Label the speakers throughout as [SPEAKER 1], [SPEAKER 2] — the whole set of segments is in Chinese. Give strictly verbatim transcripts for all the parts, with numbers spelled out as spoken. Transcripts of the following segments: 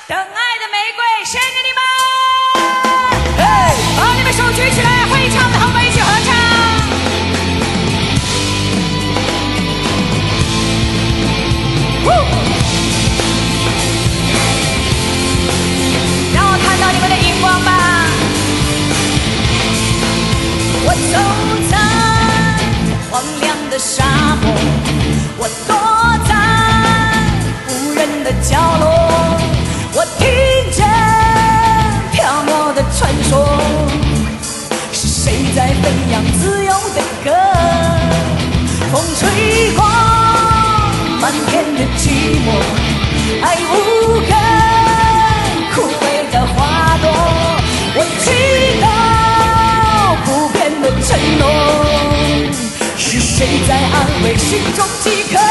[SPEAKER 1] 等爱的玫瑰献给你们。嘿，把你们手举起来，会唱的和我们一起合唱。让我看到你们的荧光吧。我走在荒凉的沙漠，我躲在无人的角落，我听见缥缈的传说，是谁在飞扬自由的歌？风吹过满天的寂寞，爱无根枯萎的花朵，我祈祷不变的承诺，是谁在安慰心中饥渴？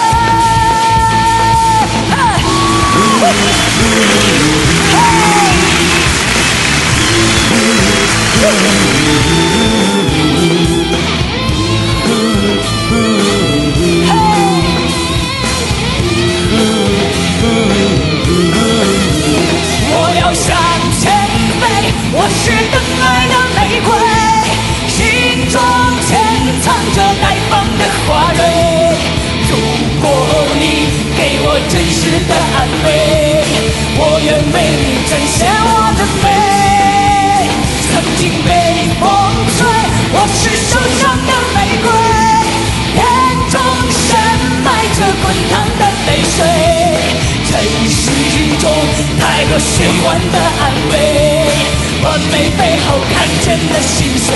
[SPEAKER 1] 我要向前飞，我是等爱的玫瑰，心中潜藏着待放的花蕊。如果你给我真实的安慰，我愿为你展现我的美。曾经被风吹，我是受伤的玫瑰，眼中深埋着滚烫的泪水。尘世中太多虚幻的安慰，完美背后看见了心碎。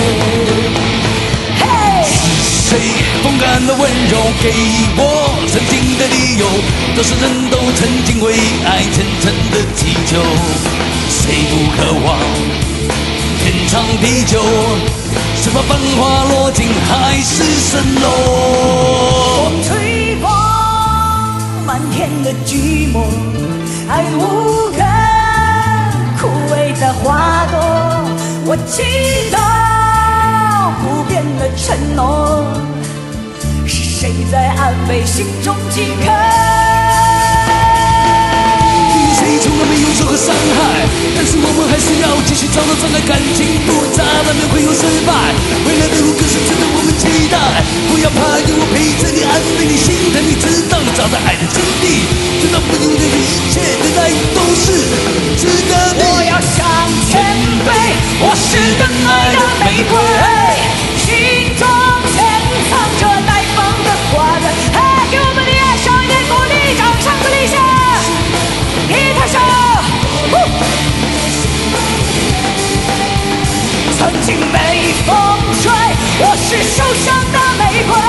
[SPEAKER 2] 是谁风干的温柔给我曾经的理由？多少人都曾经为爱虔诚的祈求，谁不渴望天长地久？是怕繁华落尽海市蜃楼。
[SPEAKER 1] 风吹过满天的寂寞，爱无根枯萎的花朵，我祈祷不变的承诺，是谁在安慰心中饥渴？
[SPEAKER 2] 谁从来没有受过伤害，但是我们还是要继续找到真爱。感情复杂，难免会有失败，未来的路更是值得我们期待。不要怕，有我陪着你，安慰你心疼你，直到你找到爱的真谛，直到不留恋的一切的爱都是值得的。
[SPEAKER 1] 我要向前飞，我是等爱的玫瑰，心中潜藏着待放的花蕊。嘿，给我们的爱上一点鼓励，掌声鼓励一下，一抬手。曾经被风吹，我是受伤的玫瑰。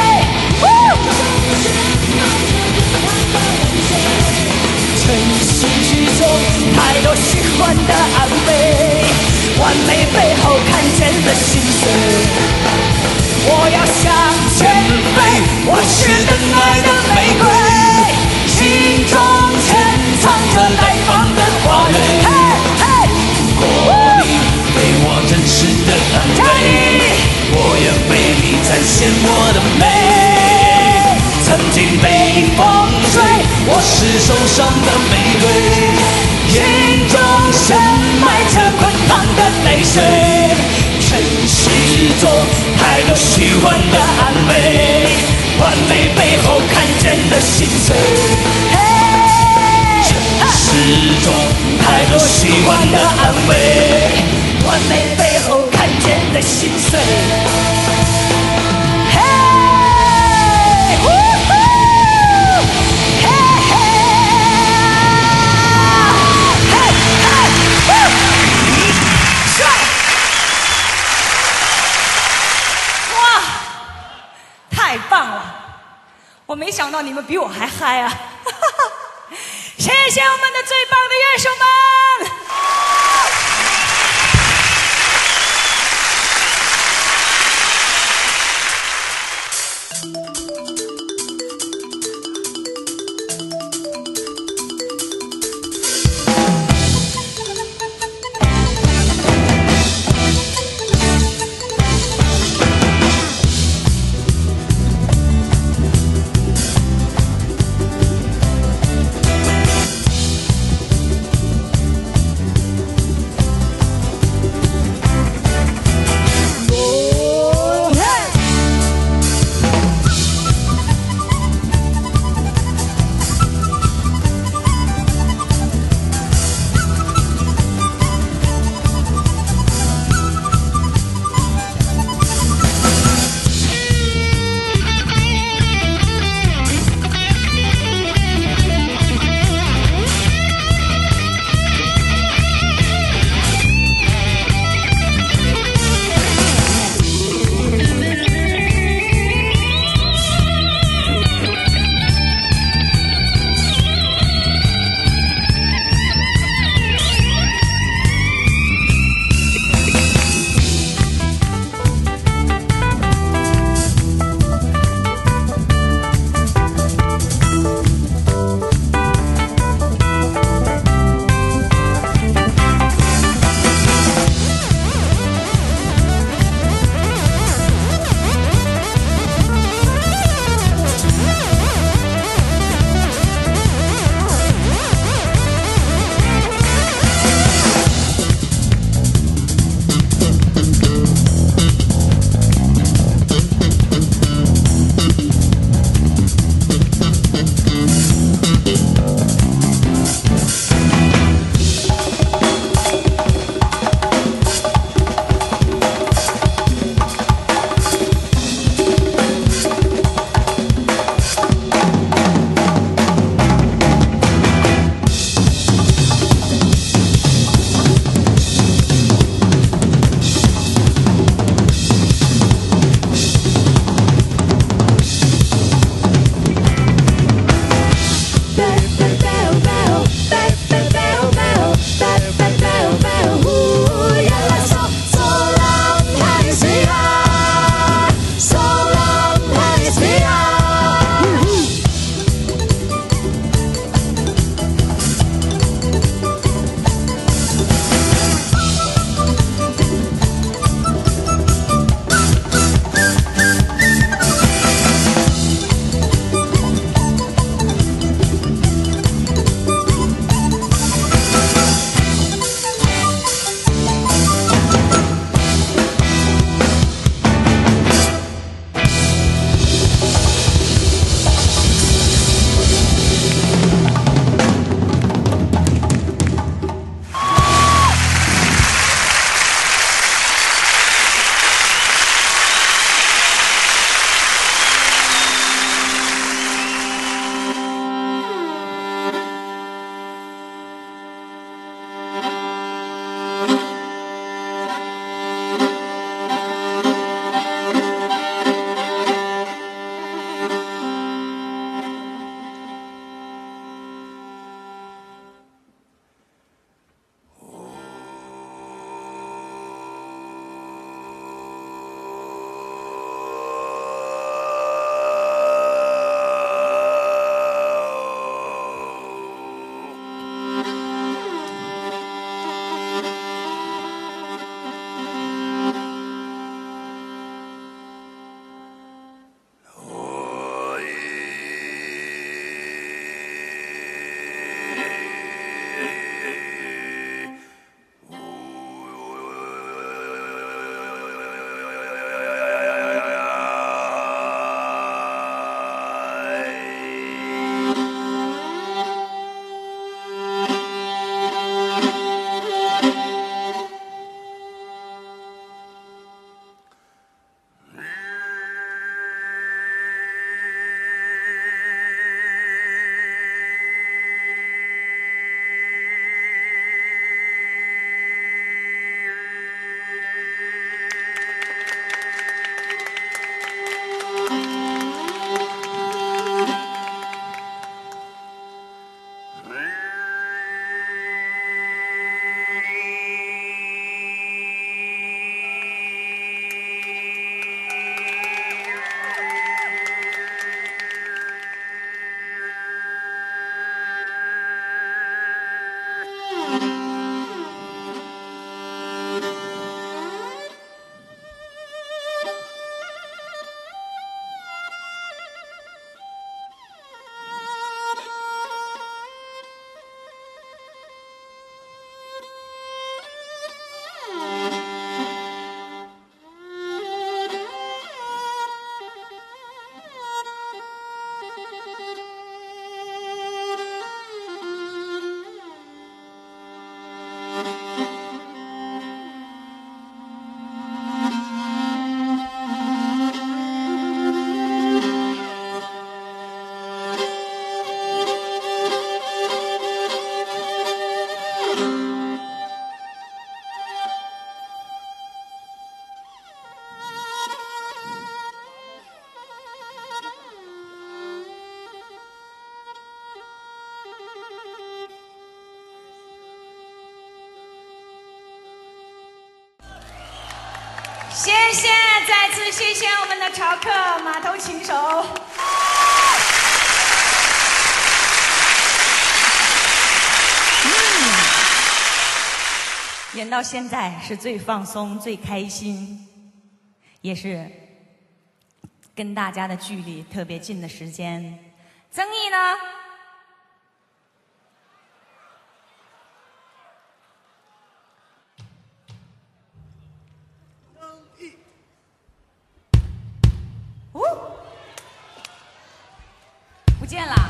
[SPEAKER 1] 尘世之中太多虚幻的安慰，完美背后看见了心碎。我要向前飞，我是等爱的玫瑰，心中潜藏着待放的花蕊。如果你给我真实的安慰，我愿为你展现我的美。曾经被风吹，我是受伤的玫瑰，眼中深埋着滚烫的泪水。尘世中太多虚幻的安慰，完美背后看见了心碎。尘世中太多虚幻的安慰，完美背后看见了心碎。太棒了！我没想到你们比我还嗨啊！谢谢我们的最棒的乐手们。 谢谢，再次谢谢我们的潮客马头琴手。嗯，演到现在是最放松、最开心，也是跟大家的距离特别近的时间。曾毅呢？不见了！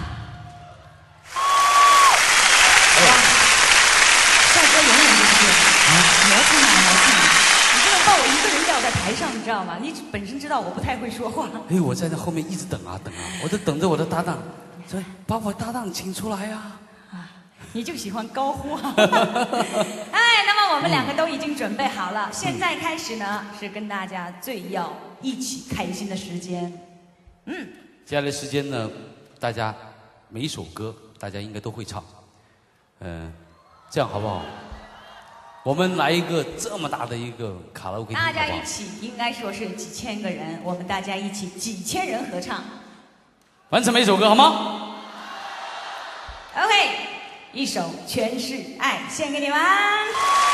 [SPEAKER 1] 帅哥永远就是磨蹭啊磨蹭，你不能把我一个人撂在台上，你知道吗？你本身知道我不太会说话。
[SPEAKER 2] 哎，我在那后面一直等啊等啊，我都等着我的搭档，所以把我搭档请出来呀！
[SPEAKER 1] 啊，你就喜欢高呼啊！哎，那么我们两个都已经准备好了，现在开始呢是跟大家最要一起开心的时间。嗯，
[SPEAKER 2] 接下来时间呢？大家每一首歌，大家应该都会唱，嗯、呃，这样好不好？我们来一个这么大的一个卡拉 OK，
[SPEAKER 1] 大家一起，应该说是几千个人，我们大家一起几千人合唱，
[SPEAKER 2] 完成每一首歌好吗
[SPEAKER 1] ？OK， 一首《全是爱》献给你们。